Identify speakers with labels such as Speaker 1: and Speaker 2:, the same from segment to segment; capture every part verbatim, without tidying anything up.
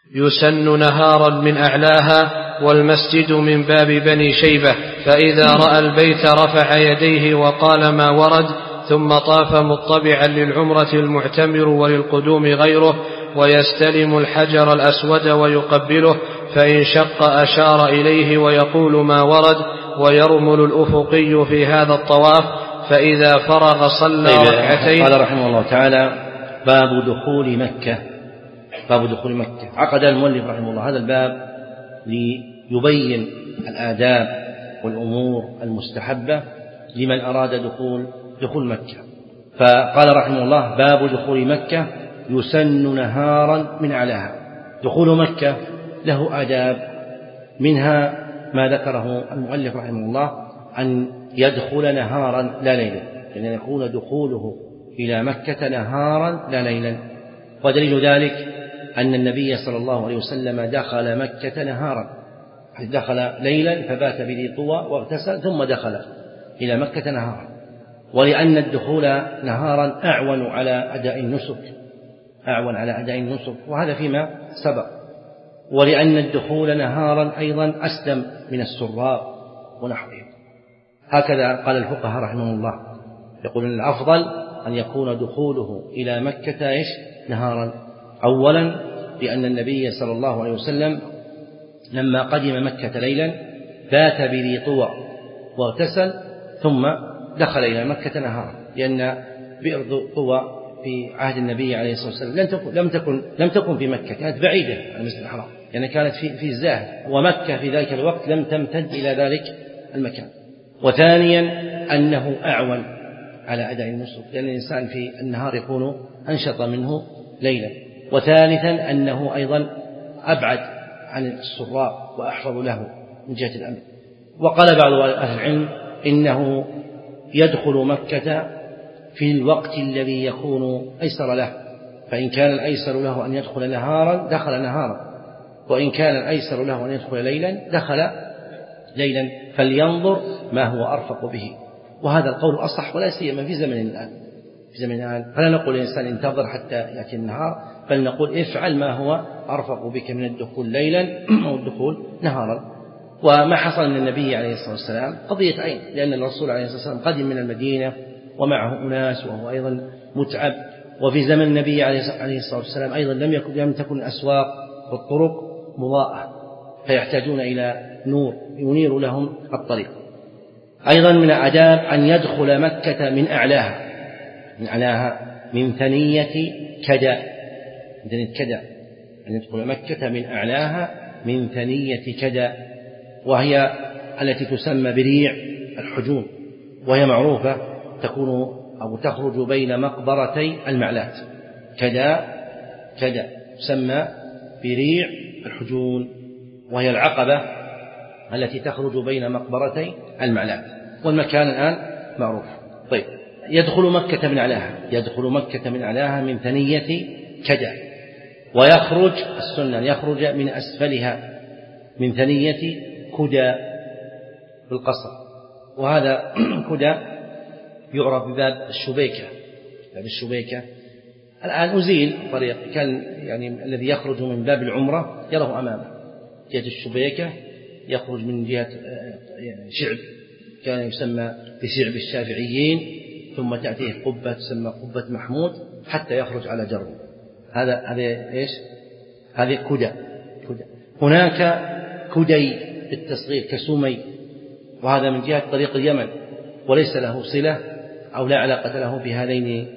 Speaker 1: يسن نهارا من أعلاها، والمسجد من باب بني شيبة، فإذا رأى البيت رفع يديه وقال ما ورد، ثم طاف مطبعا للعمرة المعتمر وللقدوم غيره، ويستلم الحجر الأسود ويقبله، فإن شق أشار إليه ويقول ما ورد، ويرمل الأفقي في هذا الطواف، فإذا فرغ صلى ركعتين.
Speaker 2: قال رحمه الله تعالى: باب دخول مكة. باب دخول مكة. عقد المؤلف رحمه الله هذا الباب ليبين الآداب والأمور المستحبة لمن أراد دخول دخول مكة. فقال رحمه الله: باب دخول مكة يسن نهارا من أعلاها. دخول مكة له آداب، منها ما ذكره المؤلف رحمه الله أن يدخل نهارا لا ليلا، أن يعني يكون دخوله إلى مكة نهارا لا ليلا. ودليل ذلك أن النبي صلى الله عليه وسلم دخل مكة نهارا، دخل ليلا فبات بذي طوى واغتسل ثم دخل إلى مكة نهارا. ولأن الدخول نهارا أعون على أداء النسك أعون على أداء النسك وهذا فيما سبق. ولأن الدخول نهارا أيضا أسلم من السراء ونحوهم. هكذا قال الفقهاء رحمه الله، يقولون الأفضل أن يكون دخوله إلى مكة إيش نهارا. أولا لأن النبي صلى الله عليه وسلم لما قدم مكة ليلا بات بذي طوى واغتسل ثم دخل إلى مكة نهارا، لأن بئر طوى في عهد النبي عليه الصلاة والسلام لم تكن لم تكن لم تكن في مكة، كانت بعيدة عن المسجد الحرام، يعني كانت في في الزاهد، ومكة في ذلك الوقت لم تمتد إلى ذلك المكان. وثانيا أنه أعون على أداء النسك، لأن الإنسان في النهار يكون أنشط منه ليلا. وثالثا أنه أيضا أبعد عن السراء وأحفظ له من جهة الأمن. وقال بعض أهل العلم إنه يدخل مكة في الوقت الذي يكون أيسر له، فإن كان الأيسر له أن يدخل نهارا دخل نهارا، وإن كان الأيسر له أن يدخل ليلا دخل ليلا، فلينظر ما هو أرفق به. وهذا القول أصح، ولا سيما في زمن الآن في زمن الآن فلا نقول للإنسان انتظر حتى يأتي النهار، بل نقول افعل ما هو أرفق بك من الدخول ليلا أو الدخول نهارا. وما حصل من النبي عليه الصلاة والسلام قضية عين، لأن الرسول عليه الصلاة والسلام قدم من المدينة ومعه أناس وهو أيضا متعب، وفي زمن النبي عليه الصلاة والسلام أيضا لم يكن لم تكن الأسواق والطرق مضاءة، فيحتاجون إلى نور ينير لهم الطريق. أيضا من الآداب أن يدخل مكة من أعلاها من أعلاها من ثنية كدا من ثنية كدا أن يدخل مكة من أعلاها من ثنية كدا، وهي التي تسمى بريع الحجون، وهي معروفة تكون أو تخرج بين مقبرتي المعلات. كدا كدا تسمى بريع الحجون، وهي العقبة التي تخرج بين مقبرتي المعلات، والمكان الآن معروف. طيب، يدخل مكة من أعلاها يدخل مكة من أعلاها من ثنية كدا، ويخرج السنة يخرج من أسفلها من ثنية كدا بالقصر، وهذا كدا يعرف بباب الشبيكة. باب الشبيكة الآن أزيل طريق، كان يعني الذي يخرج من باب العمرة يره أمامه جهة الشبيكة، يخرج من جهة شعب كان يسمى بشعب الشافعيين، ثم تأتيه قبة تسمى قبة محمود حتى يخرج على جرب. هذا هذا إيش؟ هذه كدا كدا. هناك كدي بالتصغير كسومي، وهذا من جهة طريق اليمن، وليس له صلة أو لا علاقة له بهذين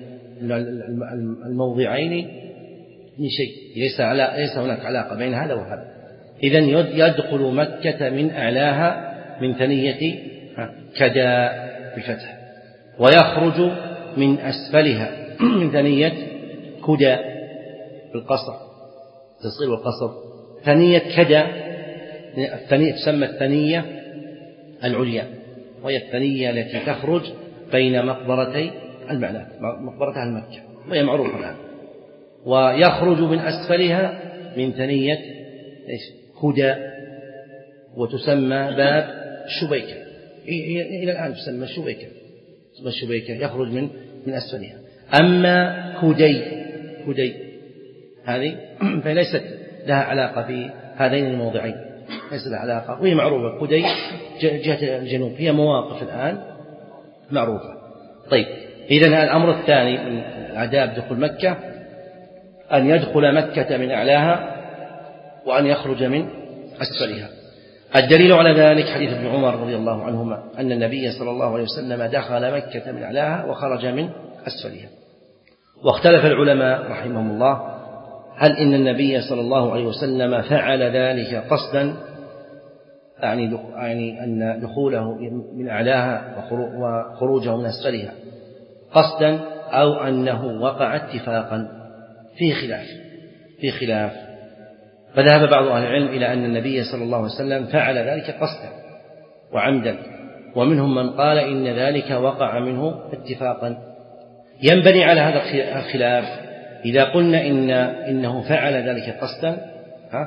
Speaker 2: الموضعين من شيء، ليس ليس هناك علاقة بين هذا وهذا. إذن يدخل مكة من أعلاها من ثنية كدا بالفتح، ويخرج من أسفلها من ثنية كدا بالقصر التصغير والقصر. ثنية كدا الثنية تسمى الثنية العليا، وهي الثنية التي تخرج بين مقبرتي المعلات مقبرة أهل مكة، وهي معروفة الآن. ويخرج من أسفلها من ثنية كدا، وتسمى باب الشبيكة، إلى الآن تسمى الشبيكة تسمى الشبيكة يخرج من من أسفلها. أما كدي كدي هذه فليست لها علاقة في هذين الموضعين، ليس لها علاقة، وهي معروفة. قدي جهة الجنوب، هي مواقف الآن معروفة. طيب، إذن الأمر الثاني من آداب دخول مكة أن يدخل مكة من أعلاها وأن يخرج من أسفلها. الدليل على ذلك حديث ابن عمر رضي الله عنهما أن النبي صلى الله عليه وسلم دخل مكة من أعلاها وخرج من أسفلها. واختلف العلماء رحمهم الله هل إن النبي صلى الله عليه وسلم فعل ذلك قصدا، يعني يعني أن دخوله من أعلاها وخروجه من أسفلها قصدا، أو أنه وقع اتفاقا، في خلاف في خلاف فذهب بعض أهل العلم إلى أن النبي صلى الله عليه وسلم فعل ذلك قصدا وعمدا، ومنهم من قال إن ذلك وقع منه اتفاقا. ينبني على هذا الخلاف إذا قلنا إن إنه فعل ذلك قصدا ها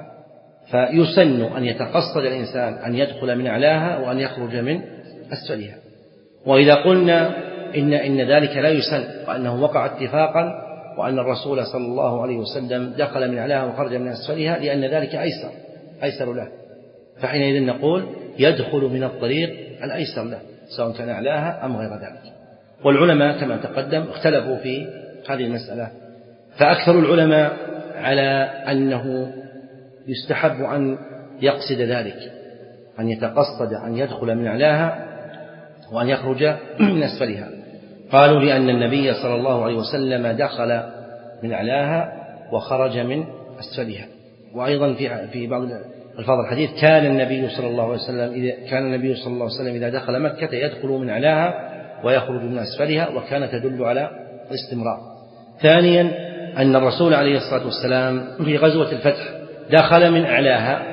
Speaker 2: فيسن أن يتقصد الإنسان أن يدخل من أعلاها وأن يخرج من أسفلها. وإذا قلنا إن إن ذلك لا يسن وأنه وقع اتفاقا وأن الرسول صلى الله عليه وسلم دخل من أعلاها وخرج من أسفلها لأن ذلك أيسر أيسر له، فحينئذ نقول يدخل من الطريق الأيسر له سواء كان أعلاها أم غير ذلك. والعلماء كما تقدم اختلفوا في هذه المسألة، فأكثر العلماء على أنه يستحب أن يقصد ذلك، أن يتقصد أن يدخل من أعلاها وأن يخرج من أسفلها. قالوا لأن النبي صلى الله عليه وسلم دخل من أعلاها وخرج من أسفلها. وأيضا في في بعض الفاظ الحديث كان النبي صلى الله عليه وسلم إذا كان النبي صلى الله عليه وسلم إذا دخل مكة يدخل من أعلاها ويخرج من أسفلها، وكانت تدل على الاستمرار. ثانيا أن الرسول عليه الصلاة والسلام في غزوة الفتح دخل من أعلاها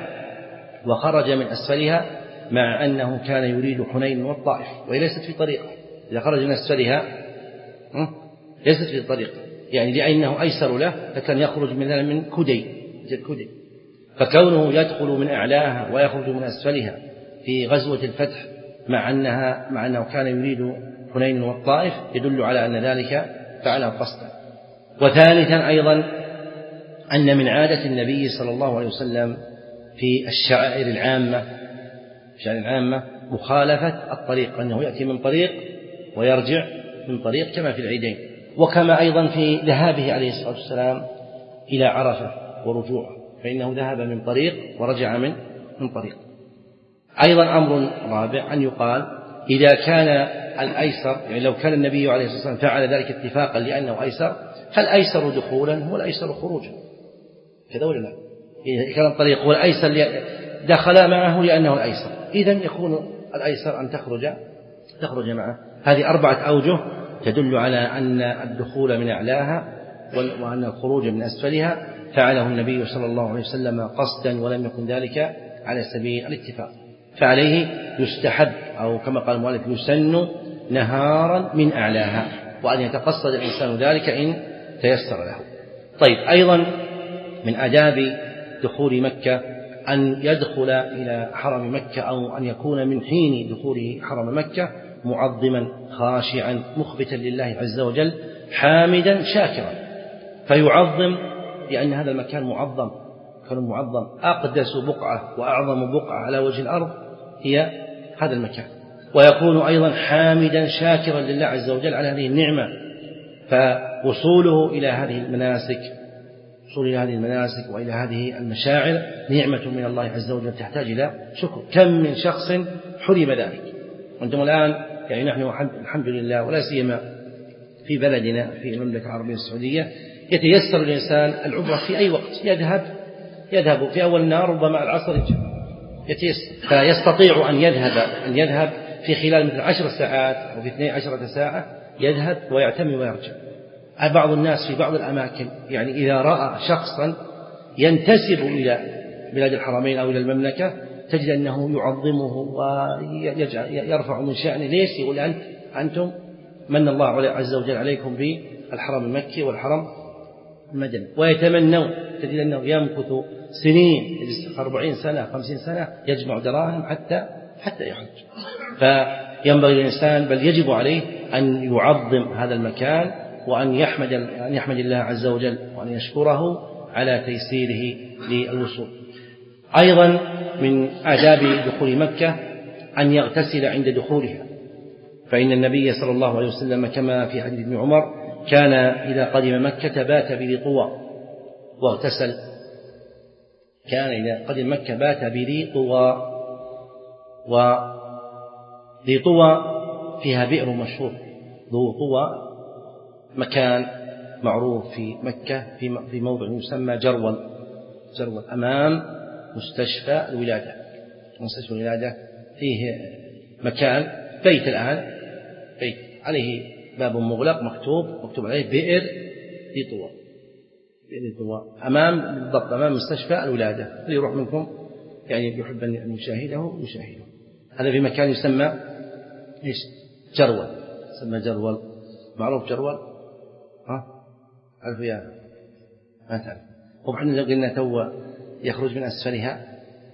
Speaker 2: وخرج من أسفلها، مع أنه كان يريد حنين والطائف وهي ليست في طريقه. إذا خرج من أسفلها ليست في طريقه، يعني لأنه أيسر له فكان يخرج من من كدي كدي فكونه يدخل من أعلاها ويخرج من أسفلها في غزوة الفتح مع أنها مع أنه كان يريد حنين والطائف يدل على أن ذلك فعله قصدا. وثالثا أيضا أن من عادة النبي صلى الله عليه وسلم في الشعائر العامة الشعائر العامة مخالفة الطريق، أنه يأتي من طريق ويرجع من طريق كما في العيدين، وكما أيضا في ذهابه عليه الصلاة والسلام إلى عرفة ورجوعه، فإنه ذهب من طريق ورجع من من طريق. أيضا أمر رابع أن يقال إذا كان الأيسر، يعني لو كان النبي عليه الصلاة والسلام فعل ذلك اتفاقا لأنه أيسر، فالأيسر دخولا هو الأيسر خروجا، كذا ولا لا؟ إذا كان الطريق هو الأيسر دخل معه لأنه الأيسر، إذن يكون الأيسر أن تخرج تخرج معه. هذه أربعة أوجه تدل على أن الدخول من أعلاها وأن الخروج من أسفلها فعله النبي صلى الله عليه وسلم قصدا ولم يكن ذلك على سبيل الاتفاق، فعليه يستحب أو كما قال المؤلف يسن نهارا من أعلاها، وأن يتقصد الإنسان ذلك إن تيسر له. طيب، أيضا من آداب دخول مكة أن يدخل إلى حرم مكة أو أن يكون من حين دخوله حرم مكة معظما خاشعا مخبتا لله عز وجل حامدا شاكرا، فيعظم لأن هذا المكان معظم، كان معظم، أقدس بقعة وأعظم بقعة على وجه الأرض هي هذا المكان، ويكون أيضا حامدا شاكرا لله عز وجل على هذه النعمة. فوصوله إلى هذه المناسك وصوله إلى هذه المناسك وإلى هذه المشاعر نعمة من الله عز وجل تحتاج إلى شكر. كم من شخص حرم ذلك، وأنتم الآن يعني نحن الحمد لله ولا سيما في بلدنا في المملكة العربية السعودية يتيسر الإنسان العمرة في أي وقت، يذهب يذهب في أول النهار ربما العصر يتيسر، فيستطيع أن يذهب أن يذهب في خلال مثل عشر ساعات أو في اثني عشرة ساعة يذهب ويعتمر ويرجع. بعض الناس في بعض الأماكن يعني إذا رأى شخصا ينتسب إلى بلاد الحرمين أو إلى المملكة تجد أنه يعظمه ويرفع من شأنه. ليش؟ يقول أنت أنتم من الله عز وجل عليكم بالحرم المكي والحرم المدني، ويتمنون، تجد أنه يمكث سنين أربعين سنة خمسين سنة يجمع دراهم حتى حتى يحج. فينبغي الإنسان بل يجب عليه أن يعظم هذا المكان وأن يحمد أن يحمد الله عز وجل وأن يشكره على تيسيره للوصول. أيضا من آداب دخول مكة أن يغتسل عند دخولها، فإن النبي صلى الله عليه وسلم كما في حديث ابن عمر كان إذا قدم مكة بات بذي طوى واغتسل، كان إذا قدم مكة بات بذي طوى. وذي طوى فيها بئر مشهور، ذو طوى مكان معروف في مكة في موضع يسمى جرول، جرول أمام مستشفى الولادة. مستشفى الولادة فيه مكان بيت الآن، بيت عليه باب مغلق مكتوب مكتوب عليه بئر ذي طوى، بئر ذي طوى أمام بالضبط أمام مستشفى الولادة. اللي يروح منكم يعني يحب أن يشاهده يشاهده. هذا في مكان يسمى إيش؟ جرول، يسمى جرول، معروف جرول. ها عرف يا ما تعرف. وبحنا لو قلنا تو يخرج من أسفلها،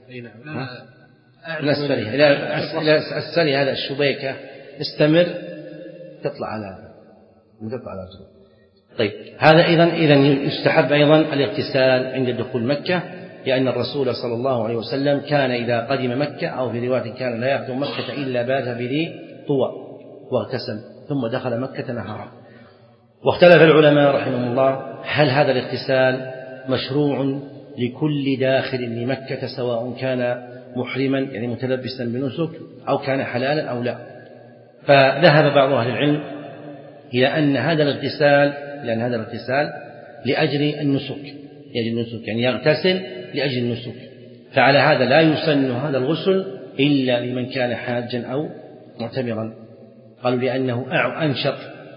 Speaker 2: من أسفلها إلى أسفلها هذا الشبيكة استمر تطلع على تطلع على الجرول. طيب هذا إذن إذن يستحب أيضا الاغتسال عند دخول مكة، لأن الرسول صلى الله عليه وسلم كان إذا قدم مكة أو في رواية كان لا يقدم مكة إلا بات بذي طوى واغتسل ثم دخل مكة نهارا. واختلف العلماء رحمهم الله هل هذا الاغتسال مشروع لكل داخل لمكة سواء كان محرما يعني متلبسا بنسك أو كان حلالا أو لا. فذهب بعض أهل العلم إلى أن هذا الاغتسال لأن هذا الاغتسال لأجل النسك، يعني النسك يعني يغتسل لأجل النسك، فعلى هذا لا يسن هذا الغسل إلا لمن كان حاجا أو معتمرا. قالوا لأنه أنشط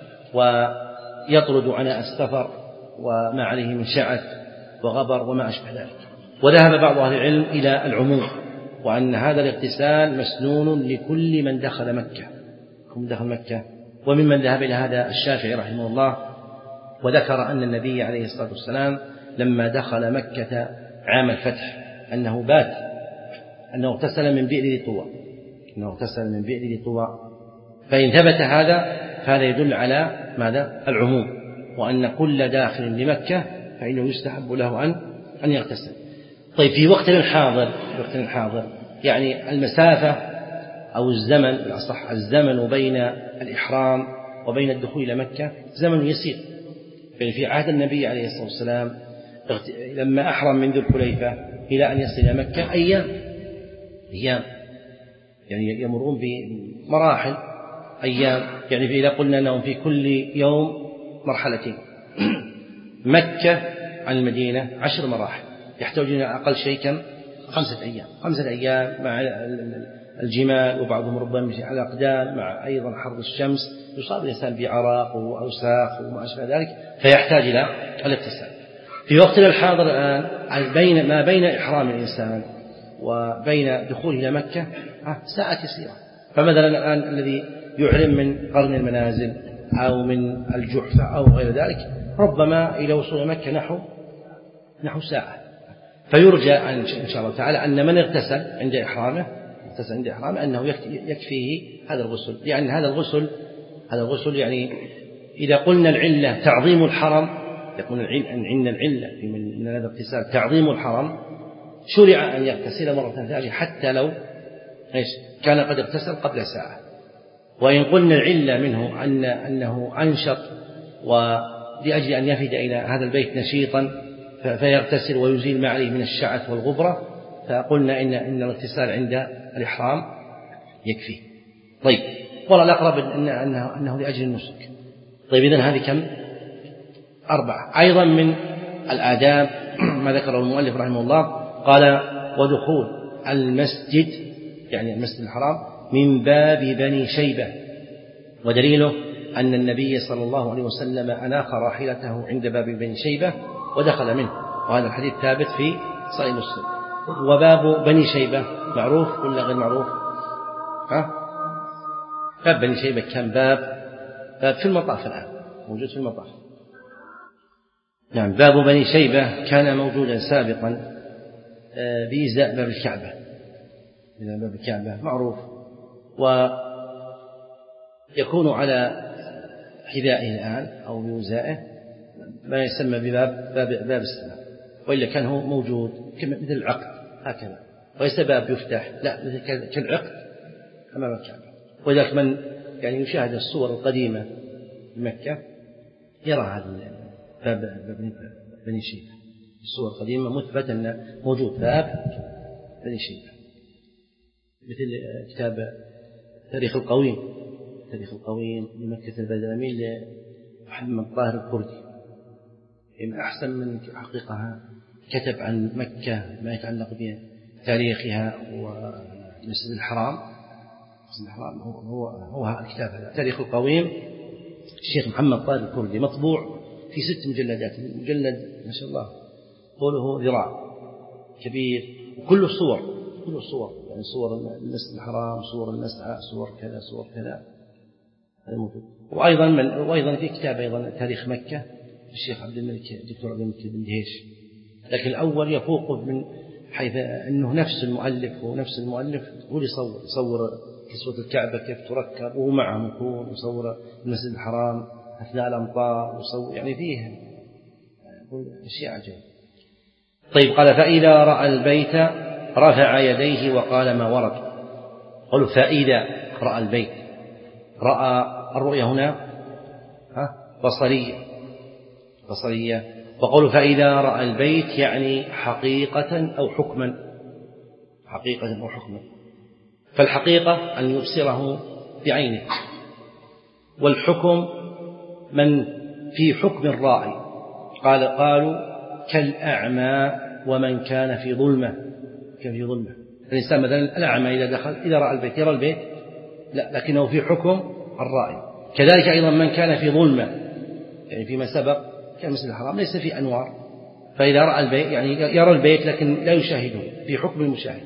Speaker 2: ويطرد عناء السفر وما عليه من شعث وغبر وما أشبه ذلك. وذهب بعض أهل العلم إلى العموم وأن هذا الاغتسال مسنون لكل من دخل مكة من دخل مكة. وممن ذهب إلى هذا الشافعي رحمه الله، وذكر أن النبي عليه الصلاة والسلام لما دخل مكة عام الفتح أنه بات أنه اغتسل من بئر ذي طوى أنه اغتسل من بئر ذي طوى. فإن ثبت هذا فهذا يدل على ماذا؟ العموم، وأن كل داخل لمكة فإنه يستحب له أن أن يغتسل. طيب في وقت الحاضر في وقت الحاضر يعني المسافة أو الزمن الأصح الزمن بين الإحرام وبين الدخول إلى مكة زمن يسير. يعني في عهد النبي عليه الصلاة والسلام لما أحرم من ذو الحليفة إلى أن يصل إلى مكة أيام أيام يعني يمرون بمراحل أيام. يعني إذا قلنا أنهم في كل يوم مرحلتين. مكة عن المدينة عشر مراحل يحتاجون أقل شيء كم خمسة أيام خمسة أيام مع الجمال، وبعضهم ربما يمشي على أقدام مع أيضا حر الشمس، يصاب الإنسان بعراق وأوساخ وما أشبه ذلك، فيحتاج إلى الاغتسال. في وقتنا الحاضر الآن بين ما بين إحرام الإنسان وبين دخوله إلى مكة ساعة يسيرة. فمثلا الآن الذي يحرم من قرن المنازل أو من الجحفة أو غير ذلك ربما إلى وصول مكة نحو نحو ساعة. فيرجى إن شاء الله تعالى أن من اغتسل عند إحرامه اغتسل عند إحرامه أنه يكفيه هذا الغسل، لأن هذا الغسل هذا الغسل يعني إذا قلنا العلة تعظيم الحرم، يقول أن عندنا العلة في من هذا الاغتسال تعظيم الحرم، شرع أن يغتسل مرة ثانية حتى لو إيش كان قد اغتسل قبل ساعة. وإن قلنا العلة منه أن أنه أنشط ولأجل أن يفد إلى هذا البيت نشيطا فيغتسل ويزيل ما عليه من الشعث والغبرة، فقلنا إن إن الاغتسال عند الإحرام يكفي. طيب والله الأقرب أنه, أنه, أنه لأجل النسك. طيب إذن هذه كم؟ أربعة. أيضا من الآداب ما ذكره المؤلف رحمه الله قال ودخول المسجد يعني المسجد الحرام من باب بني شيبة، ودليله أن النبي صلى الله عليه وسلم أناخ راحلته عند باب بني شيبة ودخل منه، وهذا الحديث ثابت في صحيح مسلم. وباب بني شيبة معروف ولا غير معروف؟ ها؟ باب بني شيبة كان باب باب في المطاف الآن موجود في المطاف. نعم باب بني شيبة كان موجودا سابقا بإزاء باب الكعبة، باب الكعبة معروف، ويكون على حذائه الآن أو بوزائه ما يسمى بباب باب, باب السلام. وإلا كان هو موجود مثل العقد هكذا، وليس باب يفتح، لا مثل كالعقد أمام الكعبة. ولذلك من يعني يشاهد الصور القديمة في مكة يرى هذا باب بني شيبة، الصور القديمة مثبت أن موجود باب بني شيبة، مثل كتاب تاريخ القويم، تاريخ القويم لمكة البدامي لمحمد طاهر الكردي، من أحسن من حقيقة كتب عن مكة ما يتعلق بتاريخها ومسجد الحرام. مسجد الحرام هو هو الكتاب هذا تاريخ القويم الشيخ محمد طاهر الكردي، مطبوع في ست مجلدات، مجلد ما شاء الله طوله ذراع كبير، وكله صور، كله صور يعني صور المسجد الحرام، صور المسعى، صور كذا، صور كذا. وأيضا من وأيضا في كتاب أيضا تاريخ مكة الشيخ عبد الملك الدكتور عبد الملك بن دهيش، لكن الأول يفوق من حيث أنه نفس المؤلف ونفس المؤلف هو اللي يصور يصور كسوة الكعبة كيف تركب ومعهم يكون، يصور المسجد الحرام أثناء الأمطار، ويصور يعني فيه أشياء عجيبة. طيب قال فإذا رأى البيت رفع يديه وقال ما ورد. قالوا فإذا رأى البيت، رأى الرؤية هنا ها بصرية بصرية، وقالوا فإذا رأى البيت يعني حقيقة أو حكما، حقيقة أو حكما. فالحقيقة أن يبصره بعينه، والحكم من في حكم الرائي. قال قالوا كالأعمى ومن كان في ظلمة، كان في ظلمة. الإنسان مثلا الأعمى إذا دخل إذا رأى البيت يرى البيت لا، لكنه في حكم الرائي. كذلك أيضا من كان في ظلمة، يعني فيما سبق كان مسجد الحرام ليس في أنوار، فإذا رأى البيت يعني يرى البيت لكن لا يشاهده، في حكم المشاهد.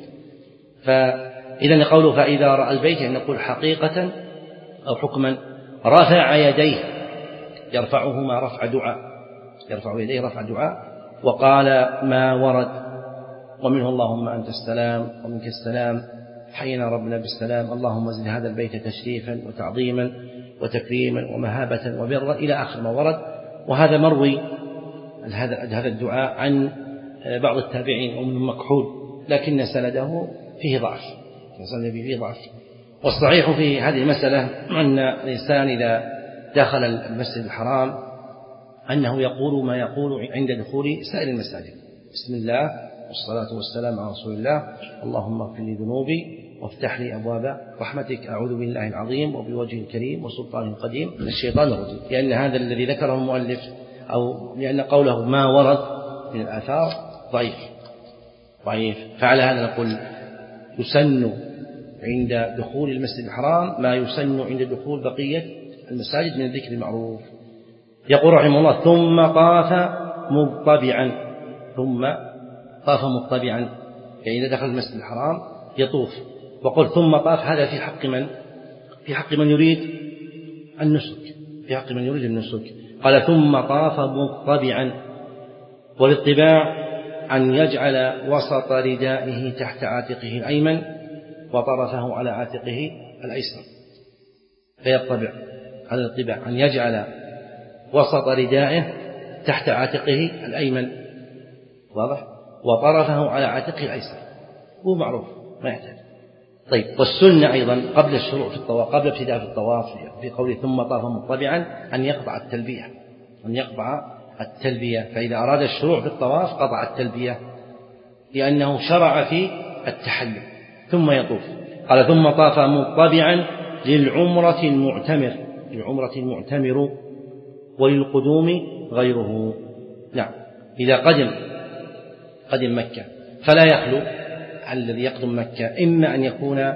Speaker 2: فإذا قوله فإذا رأى البيت يعني نقول حقيقة أو حكما. رفع يديه يرفعهما رفع دعاء، يرفع يديه رفع دعاء. وقال ما ورد، ومنه اللهم أنت السلام ومنك السلام حينا ربنا بالسلام، اللهم زد هذا البيت تشريفا وتعظيما وتكريما ومهابة وبرا إلى آخر ما ورد. وهذا مروي هذا هذا الدعاء عن بعض التابعين ومن مكحول، لكن سنده فيه ضعف، سنده فيه ضعف. والصحيح في هذه المسألة أن الإنسان إذا دخل المسجد الحرام أنه يقول ما يقول عند دخول سائر المساجد: بسم الله والصلاة والسلام على رسول الله، اللهم اغفر لي ذنوبي وافتح لي أبواب رحمتك، أعوذ بالله العظيم وبوجهه الكريم وسلطانه القديم من الشيطان الرجيم. لأن هذا الذي ذكره المؤلف أو لأن قوله ما ورد من الآثار ضعيف ضعيف فعلى هذا نقول يسن عند دخول المسجد الحرام ما يسن عند دخول بقية المساجد من الذكر المعروف. يقول رحمه الله: ثم طاف مضطبعا، ثم طاف مضطبعا، يعني إذا دخل المسجد الحرام يطوف. وقل ثم طاف هذا في حق من؟ في حق من يريد النسك، في حق من يريد النسك. قال ثم طاف مضطبعا، والاطباع أن يجعل وسط ردائه تحت عاتقه الأيمن وطرفه على عاتقه الأيسر، فيطبع. هذا الاطباع أن يجعل وسط ردائه تحت عاتقه الأيمن، واضح، وطرفه على عاتقه الأيسر، هو معروف ما يحتاج. طيب، والسنة أيضا قبل الشروع في الطواف، قبل ابتداء في الطواف في قوله ثم طاف مضطبعا أن يقطع التلبية، أن يقطع التلبية. فإذا أراد الشروع في الطواف قطع التلبية لأنه شرع في التحلل ثم يطوف. قال ثم طاف مضطبعا للعمرة المعتمر، للعمرة المعتمر وللقدوم غيره. نعم، إذا قدم قدم مكة فلا يخلو الذي يقدم مكة إما أن يكون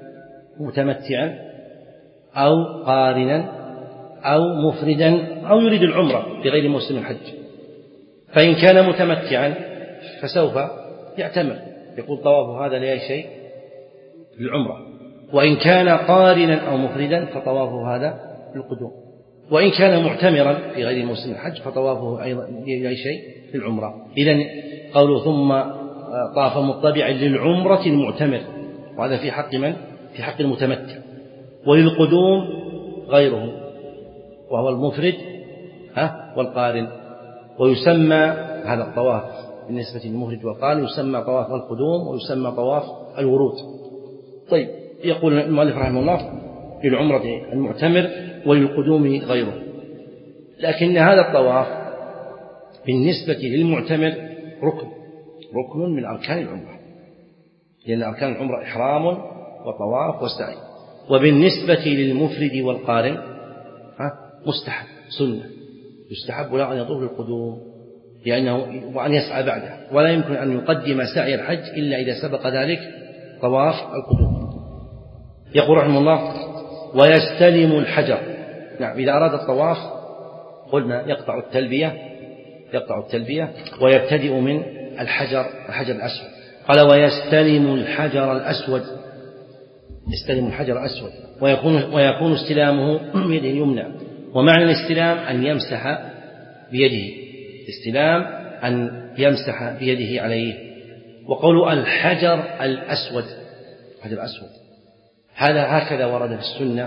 Speaker 2: متمتعا أو قارنا أو مفردا أو يريد العمرة بغير موسم الحج. فإن كان متمتعا فسوف يعتمر، يقول طواف هذا لأي شيء للعمرة. وإن كان قارنا أو مفردا فطوافه هذا للقدوم. وإن كان معتمرا في غير موسم الحج فطوافه أيضا لأي شيء للعمرة. إذن قوله ثم طاف مضطبعا للعمرة المعتمر، وهذا في حق من؟ في حق المتمتع. وللقدوم غيره وهو المفرد ها والقارن. ويسمى هذا الطواف بالنسبة للمفرد والقارن يسمى طواف القدوم ويسمى طواف الورود. طيب، يقول المؤلف رحمه الله للعمرة المعتمر وللقدوم غيره، لكن هذا الطواف بالنسبة للمعتمر ركن ركن من أركان العمرة، لأن أركان العمرة إحرام وطواف وسعي. وبالنسبة للمفرد والقارن مستحب سنة، يستحب له أن يطوف للقدوم لأنه وأن يسعى بعده، ولا يمكن أن يقدم سعي الحج إلا إذا سبق ذلك طواف القدوم. يقول رحمه الله ويستلم الحجر. نعم، إذا أراد الطواف قلنا يقطع التلبية يقطع التلبية ويبتدئ من الحجر الحجر الأسود. قال ويستلم الحجر الأسود، يستلم الحجر الأسود ويكون, ويكون استلامه بيده اليمنى. ومعنى الاستلام أن يمسح بيده، استلام أن يمسح بيده عليه. وقول الحجر الأسود، الحجر الأسود هذا هكذا ورد في السنة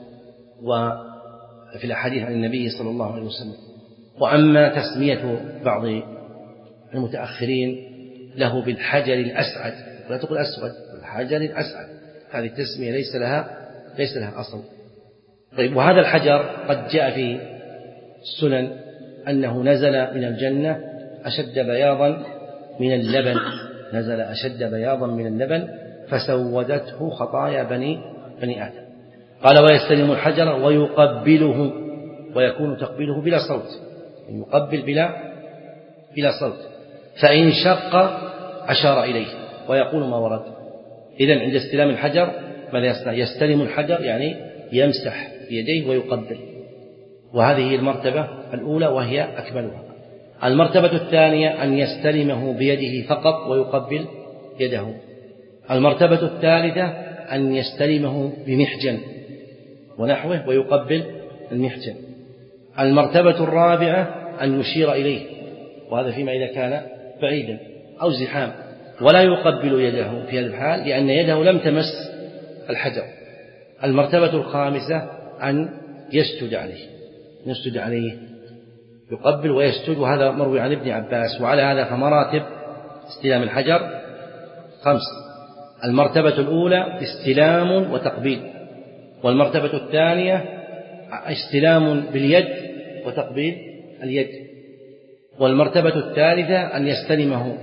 Speaker 2: وفي الأحاديث عن النبي صلى الله عليه وسلم. وأما تسمية بعض المتأخرين له بالحجر الأسعد، لا تقول أسود، الحجر الأسعد، هذه التسمية ليس لها ليس لها أصل. طيب، وهذا الحجر قد جاء في السنن أنه نزل من الجنة أشد بياضا من اللبن، نزل أشد بياضا من اللبن فسودته خطايا بني بني آدم. قال ويستلم الحجر ويقبله، ويكون تقبيله بلا صوت، يقبل بلا بلا صوت، فإن شق أشار إليه ويقول ما ورد. إذن عند استلام الحجر ماذا يصنع؟ يستلم الحجر يعني يمسح بيديه ويقبل، وهذه المرتبة الأولى وهي أكملها. المرتبة الثانية أن يستلمه بيده فقط ويقبل يده. المرتبة الثالثة أن يستلمه بمحجن ونحوه ويقبل المحجن. المرتبة الرابعة أن يشير إليه، وهذا فيما إذا كان بعيدا أو زحام، ولا يقبل يده في هذا الحال لأن يده لم تمس الحجر. المرتبة الخامسة أن يسجد عليه، يسجد عليه يقبل ويسجد، وهذا مروي عن ابن عباس. وعلى هذا فمراتب استلام الحجر خمس: المرتبة الأولى استلام وتقبيل، والمرتبة الثانية استلام باليد وتقبيل اليد، والمرتبة الثالثة أن يستلمه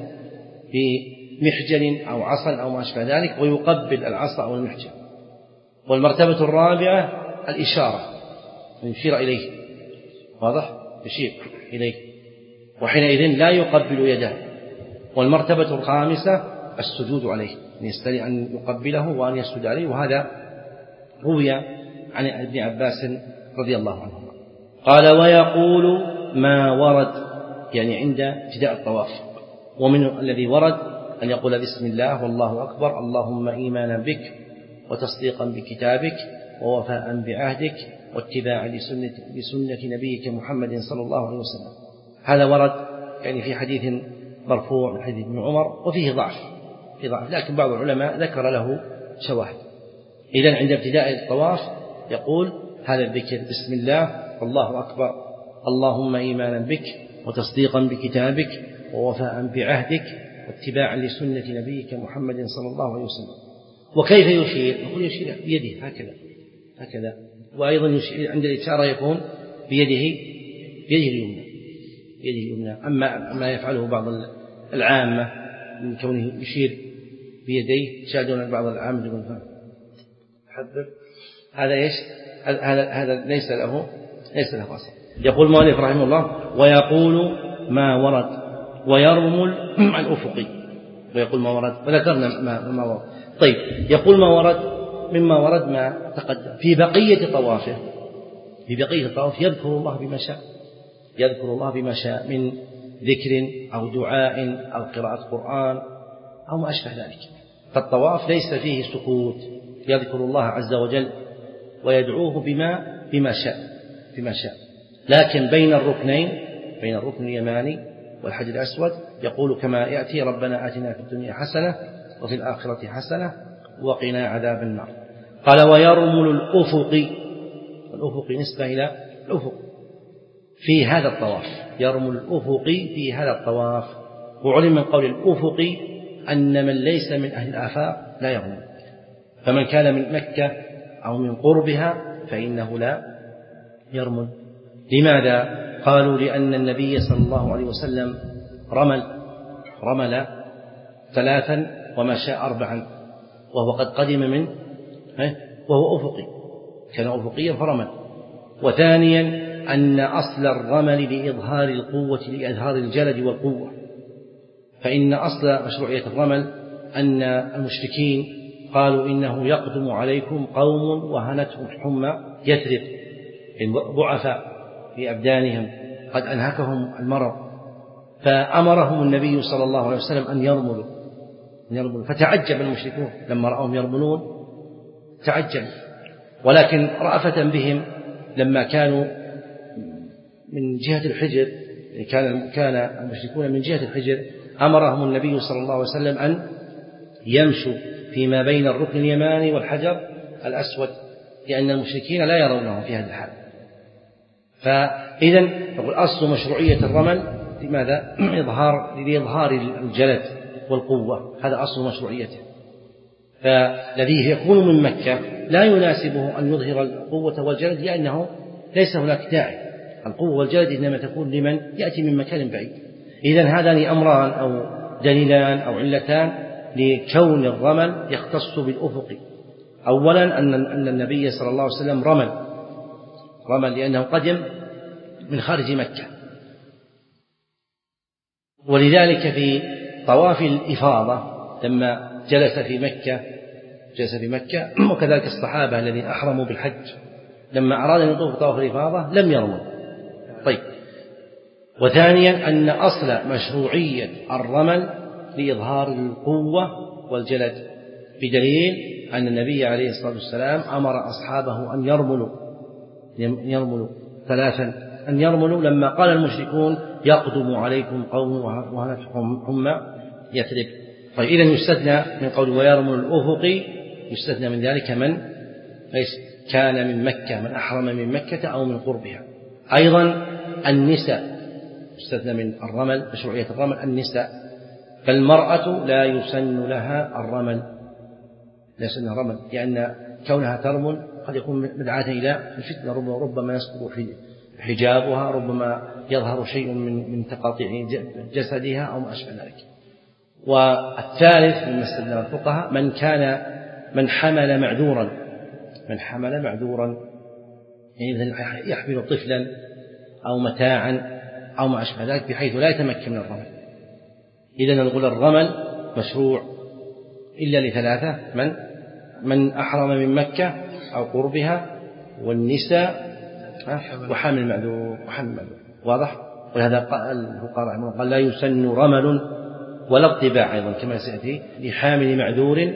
Speaker 2: بمحجن أو عصا أو ما أشبه ذلك ويقبل العصا أو المحجن، والمرتبة الرابعة الإشارة، يشير إليه، واضح؟ يشير إليه، وحينئذ لا يقبل يده. والمرتبة الخامسة السجود عليه، أن يقبله وأن يسجد عليه، وهذا روي عن ابن عباس رضي الله عنه. قال ويقول ما ورد، يعني عند ابتداء الطواف. ومن الذي ورد أن يقول بسم الله والله أكبر، اللهم إيمانا بك وتصديقا بكتابك ووفاء بعهدك واتباعا لسنة, لسنة نبيك محمد صلى الله عليه وسلم. هذا ورد يعني في حديث مرفوع من حديث ابن عمر، وفيه ضعف في ضعف لكن بعض العلماء ذكر له شواهد. إذن عند ابتداء الطواف يقول هذا الذكر بسم الله والله أكبر، اللهم إيمانا بك وتصديقا بكتابك ووفاء بعهدك واتباعا لسنة نبيك محمد صلى الله عليه وسلم. وكيف يشير؟ يقول يشير بيده هكذا هكذا، وأيضا يشير عند الإشارة يكون بيده بيده اليمنى بيده اليمنى. أما ما يفعله بعض العامة من كونه يشير بيديه، شاهدون بعض العامة يقول حذر، هذا ايش؟ هذا هذا ليس له ليس له أصل. يقول المؤلف رحمه الله ويقول ما ورد ويرمل الأفقي، ويقول ما ورد، وذكرنا ما, ما ورد. طيب، يقول ما ورد مما ورد ما تقدم في بقية طوافه، في بقية الطواف يذكر الله بما شاء، يذكر الله بما شاء من ذكر أو دعاء أو قراءة قرآن أو ما أشبه ذلك. فالطواف ليس فيه سكوت، يذكر الله عز وجل ويدعوه بما بما شاء بما شاء. لكن بين الركنين، بين الركن اليماني والحجر الأسود يقول كما يأتي ربنا آتنا في الدنيا حسنة وفي الآخرة حسنة وقنا عذاب النار. قال ويرمل الأفق، الأفق نسبة إلى الأفق في هذا الطواف، يرمل الأفق في هذا الطواف، وعلم من قول الأفقي أن من ليس من أهل الآفاق لا يرمل، فمن كان من مكة أو من قربها فإنه لا يرمل. لماذا؟ قالوا لأن النبي صلى الله عليه وسلم رمل رمل ثلاثا ومشى أربعا وهو قد قدم من وهو أفقي، كان أفقيا فرمل. وثانيا أن أصل الرمل لإظهار القوة لإظهار الجلد والقوة، فإن أصل مشروعية الرمل أن المشركين قالوا إنه يقدم عليكم قوم وهنتهم حمى يثرب، ضعفاء في أبدانهم قد أنهكهم المرض، فأمرهم النبي صلى الله عليه وسلم أن يرملوا يرملوا فتعجب المشركون لما رأوهم يرملون، تعجب. ولكن رأفة بهم لما كانوا من جهة الحجر، كان كان المشركون من جهة الحجر، أمرهم النبي صلى الله عليه وسلم أن يمشوا فيما بين الركن اليماني والحجر الأسود، لأن المشركين لا يرونه في هذا الحال. فإذا نقول أصل مشروعية الرمل لماذا؟ إظهار لإظهار الجلد والقوة، هذا أصل مشروعيته. فالذي يكون من مكة لا يناسبه أن يظهر القوة والجلد، لأنه ليس هناك داعي. القوة والجلد إنما تكون لمن يأتي من مكان بعيد. إذن هذان أمران أو دليلان أو علتان لكون الرمل يختص بالأفق. أولا أن النبي صلى الله عليه وسلم رمل رمل لأنه قدم من خارج مكة، ولذلك في طواف الإفاضة لما جلس في مكة جلس في مكة وكذلك الصحابة الذين أحرموا بالحج لما أراد أن يطوف طواف الإفاضة لم يرموا. طيب. وثانيا أن أصل مشروعية الرمل لإظهار القوة والجلد، بدليل أن النبي عليه الصلاة والسلام أمر أصحابه أن يرملوا يرملوا ثلاثا أن يرملوا لما قال المشركون يقدم عليكم قوم وهنتهم حمى يثرب. طيب إذن يستثنى من قول ويرمل الأفقي، يستثنى من ذلك من كان من مكة، من أحرم من مكة أو من قربها. أيضا النساء يستثنى من الرمل، مشروعية الرمل النساء، فالمرأة لا يسن لها الرمل لا يسن الرمل لأن كونها ترمل قد يكون مدعاة إلى الفتنة، ربما ربما يسقط حجابها، ربما يظهر شيء من من تقاطيع جسدها أو ما أشبه ذلك. والثالث من استدل الفقهاء من كان من حمل معذورا من حمل معذورا يعني يحمل طفلا أو متاعا أو ما أشبه ذلك بحيث لا يتمكن من الرمل. إذن نقول الرمل مشروع إلا لثلاثة: من من أحرم من مكة أو قربها، والنساء، وحامل المعذور وحامل المعذور. واضح؟ ولهذا الفقهاء رحمه الله قال لا يسن رمل ولا اطباع أيضا كما سيأتي لحامل معذور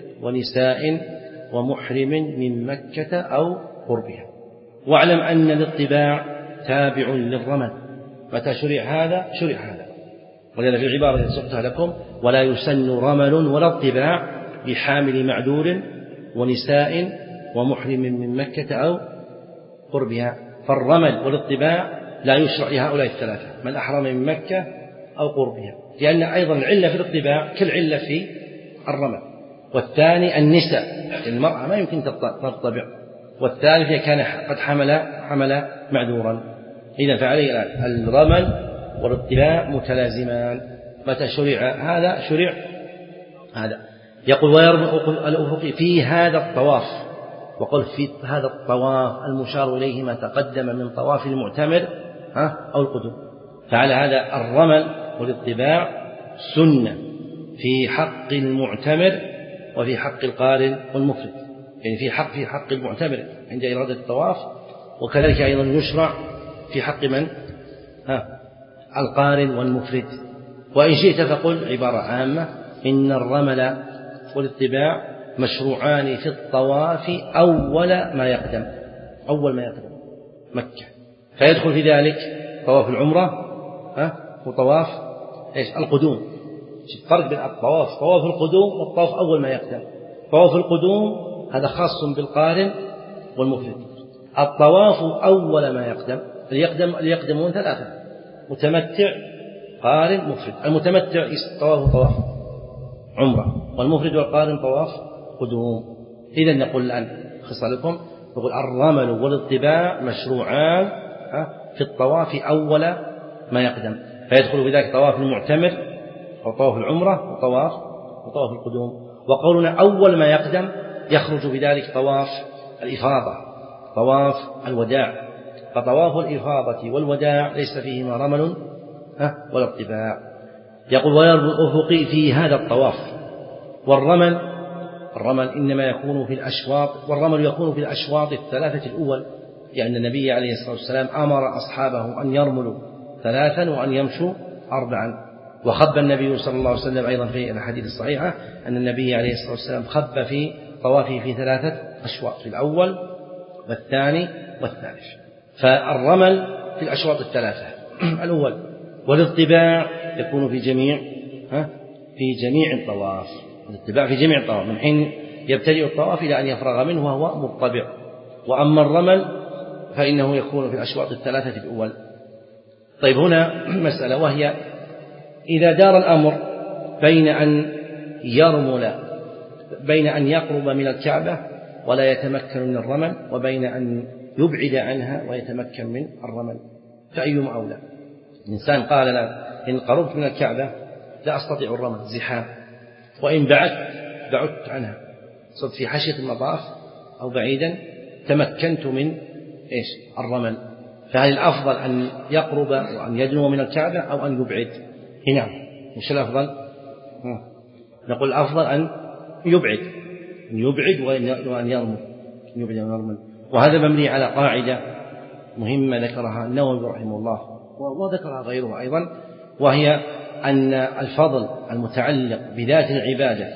Speaker 2: ونساء ومحرم من مكة أو قربها. واعلم أن الاطباع تابع للرمل، متى شرع هذا شرع هذا. ولذلك في العبارة التي سقتها لكم ولا يسن رمل ولا اطباع لحامل معذور ونساء ومحرم من مكة أو قربها. فالرمل والاطباع لا يشرع لهؤلاء الثلاثة: من أحرم من مكة أو قربها، لأن أيضا العلة في الاطباع كالعلة في الرمل. والثاني النساء، المرأة ما يمكن تطبع. والثالث كان قد حمل حمل معذورا. إذا فعليه الرمل والاطباع متلازمان، متى شرع هذا شرع هذا. يقول ويرمل الأفقي في هذا الطواف، وقل في هذا الطواف المشار إليه ما تقدم من طواف المعتمر أو القدوم. فعلى هذا الرمل والاطباع سنة في حق المعتمر وفي حق القارن والمفرد، يعني في حق في حق المعتمر عند إرادة الطواف، وكذلك أيضا يشرع في حق من ها القارن والمفرد. وإن شئت فقل عبارة عامة: إن الرمل والاطباع مشروعان في الطواف أول ما يقدم أول ما يقدم مكة، فيدخل في ذلك طواف العمرة ها وطواف إيش القدوم. فرق بين الطواف طواف القدوم والطواف أول ما يقدم. طواف القدوم هذا خاص بالقارن والمفرد. الطواف أول ما يقدم، اللي يقدم اللي يقدمون ثلاثة: متمتع قارن مفرد. المتمتع طواف طواف عمرة، والمفرد والقارن طواف قدوم. إذا نقول الآن خصالكم، نقول الرمل والاطباع مشروعان في الطواف أول ما يقدم، فيدخل بذلك طواف المعتمر أو طواف العمرة وطواف وطواف القدوم. وقولنا أول ما يقدم يخرج بذلك طواف الإفاضة، طواف الوداع، فطواف الإفاضة والوداع ليس فيهما رمل ولا اطباع. يقول ويرمي الأفقي في هذا الطواف. والرمل الرمل إنما يكون في الأشواط، والرمل يكون في الأشواط الثلاثة الأول، لأن النبي عليه الصلاة والسلام أمر أصحابه أن يرملوا ثلاثا وأن يمشوا أربعا. وخب النبي صلى الله عليه وسلم أيضا في الحديث الصحيحة أن النبي عليه الصلاة والسلام خب في طوافه في ثلاثة أشواط، في الأول والثاني والثالث. فالرمل في الأشواط الثلاثة الأول. والاطباع يكون في جميع ها في جميع الطواف، الاطباع في جميع الطواف من حين يبتدئ الطواف إلى أن يفرغ منه وهو مطبع. وأما الرمل فإنه يكون في الأشواط الثلاثة الأول. طيب هنا مسألة، وهي إذا دار الأمر بين أن يرمل بين أن يقرب من الكعبة ولا يتمكن من الرمل، وبين أن يبعد عنها ويتمكن من الرمل، فأيهما أولى؟ الإنسان قال لا، إن قربت من الكعبة لا أستطيع الرمل زحام، وإن بعدت بعدت عنها، صرت في حاشية المطاف أو بعيدا تمكنت من إيش الرمل، فهل الأفضل أن يقرب وأن يدنو من الكعبة أو أن يبعد؟ هنا مش الأفضل؟ نقول الأفضل أن يبعد، أن يبعد وأن يرمل، يبعد وأن يرمل. وهذا مبني على قاعدة مهمة ذكرها النووي رحمه الله وذكرها غيره أيضا، وهي أن الفضل المتعلق بذات العبادة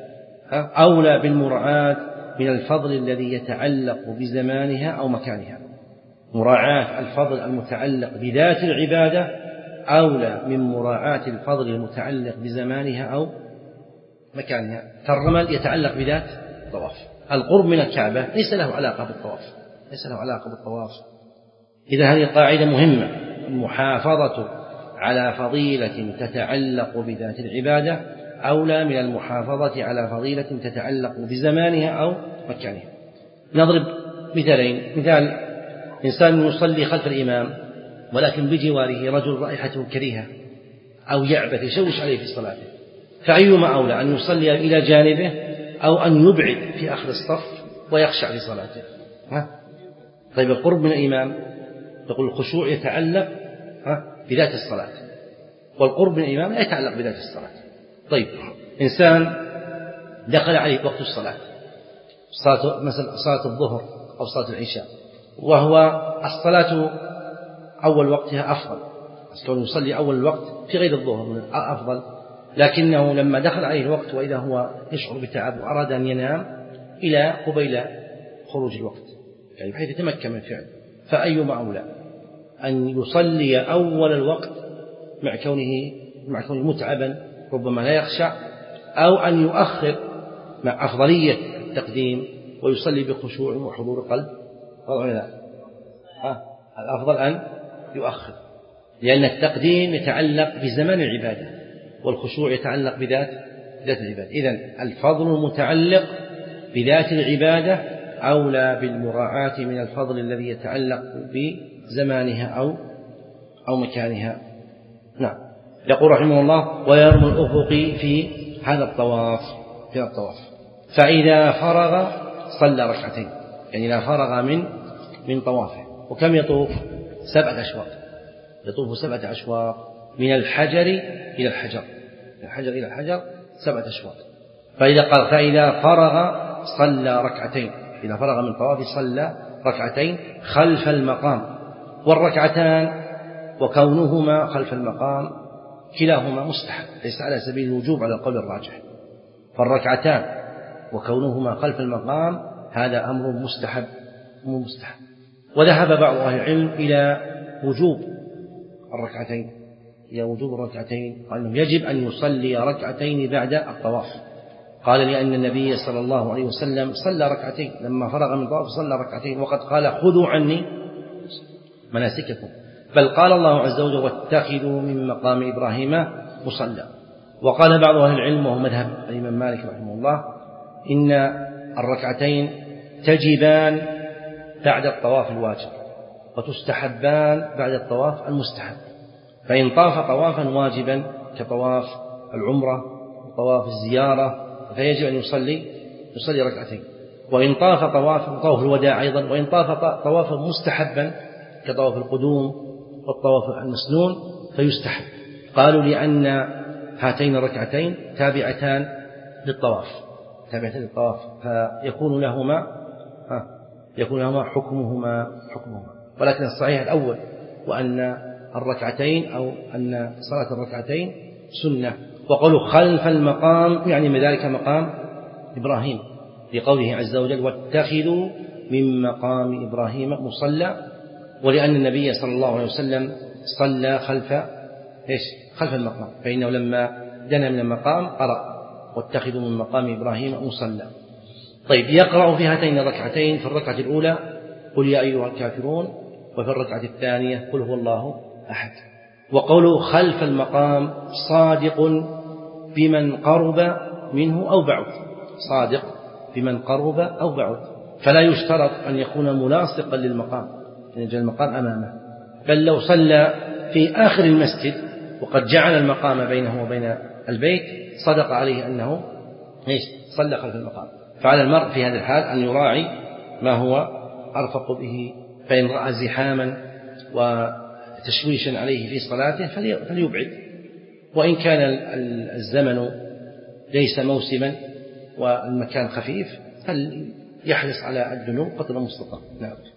Speaker 2: أولى بالمراعاة من الفضل الذي يتعلق بزمانها أو مكانها. مراعاة الفضل المتعلق بذات العبادة أولى من مراعاة الفضل المتعلق بزمانها أو مكانها. فالرمل يتعلق بذات الطواف، القرب من الكعبة ليس له علاقة بالطواف، ليس له علاقة بالطواف. إذا هذه قاعدة مهمة، المحافظة على فضيلة تتعلق بذات العبادة أولى من المحافظة على فضيلة تتعلق بزمانها أو مكانها. نضرب مثالين. مثال، إنسان يصلي خلف الإمام ولكن بجواره رجل رائحته كريهة أو يعبث يشوش عليه في صلاته، فأيما أولى، أن يصلي إلى جانبه أو أن يبعد في آخر الصف ويخشع في صلاته؟ ها؟ طيب القرب من الإمام تقول الخشوع يتعلق ها بذات الصلاة، والقرب من الإمام لا يتعلق بذات الصلاة. طيب إنسان دخل عليه وقت الصلاة، صلاة مثلا صلاة الظهر أو صلاة العشاء، وهو الصلاة أول وقتها أفضل، كونه يصلي أول الوقت في غير الظهر أفضل، لكنه لما دخل عليه الوقت وإذا هو يشعر بتعب وأراد أن ينام إلى قبيل خروج الوقت، يعني بحيث يتمكن من فعله، فأيما أولى، أن يصلي أول الوقت مع كونه مع كونه متعبا ربما لا يخشع، أو أن يؤخر مع أفضلية التقديم ويصلي بخشوع وحضور قلب؟ طبعا لا، ها الأفضل أن يؤخر، لأن التقديم يتعلق بزمان العبادة والخشوع يتعلق بذات ذات العبادة. إذن الفضل المتعلق بذات العبادة أولى بالمراعاة من الفضل الذي يتعلق بزمانها أو أو مكانها. نعم. يقول رحمه الله ويرمي الأفقي في هذا الطواف في الطواف فإذا فرغ صلى ركعتين، يعني إذا فرغ من من طوافه. وكم يطوف؟ سبعة أشواط، يطوف سبعة أشواط من الحجر إلى الحجر، من الحجر إلى الحجر سبعة أشواط. فإذا قال فإذا فرغ صلى ركعتين، إذا فرغ من طوافه صلى ركعتين خلف المقام. والركعتان وكونهما خلف المقام كلاهما مستحب، ليس على سبيل الوجوب على القول الراجح، فالركعتان وكونهما خلف المقام هذا أمر مستحب مستحب. وذهب بعض أهل العلم إلى وجوب الركعتين، إلى وجوب الركعتين، وأنه يجب أن يصلي ركعتين بعد الطواف. قال لأن النبي صلى الله عليه وسلم صلى ركعتين لما فرغ من الطواف، صلى ركعتين، وقد قال خذوا عني مناسككم، بل قال الله عز وجل واتخذوا من مقام إبراهيم مصلى. وقال بعض أهل العلم وهو مذهب الإمام مالك رحمه الله إن الركعتين تجبان بعد الطواف الواجب وتستحبان بعد الطواف المستحب، فإن طاف طوافا واجبا كطواف العمرة وطواف الزيارة فيجب أن يصلي يصلي ركعتين، وإن طاف طواف طواف الوداع أيضا، وإن طاف طوافا مستحبا كطواف القدوم والطواف المسنون فيستحب. قالوا لأن هاتين الركعتين تابعتان للطواف تابعتان للطواف فيكون لهما يكون لهما حكمهما حكمهما ولكن الصحيح الأول وأن الركعتين أو أن صلاة الركعتين سنة. وقالوا خلف المقام يعني من ذلك مقام إبراهيم لقوله عز وجل واتخذوا من مقام إبراهيم مصلى، ولأن النبي صلى الله عليه وسلم صلى خلف إيش خلف المقام، فإنه لما دنا من المقام قرأ واتخذوا من مقام إبراهيم مصلى. طيب يقرأ في هاتين الركعتين في الركعة الأولى قل يا أيها الكافرون، وفي الركعة الثانية قل هو الله أحد. وقوله خلف المقام صادق بمن قرب منه أو بعد، صادق بمن قرب أو بعد، فلا يشترط أن يكون ملاصقا للمقام أن يجعل المقام أمامه، بل لو صلى في آخر المسجد وقد جعل المقام بينه وبين البيت صدق عليه أنه إيش صلى خلف المقام. فعلى المرء في هذا الحال أن يراعي ما هو أرفق به، فإن رأى زحاما وتشويشا عليه في صلاته فليبعد، وإن كان الزمن ليس موسما والمكان خفيف فليحرص على الدنو قدر المستطاع. نعم.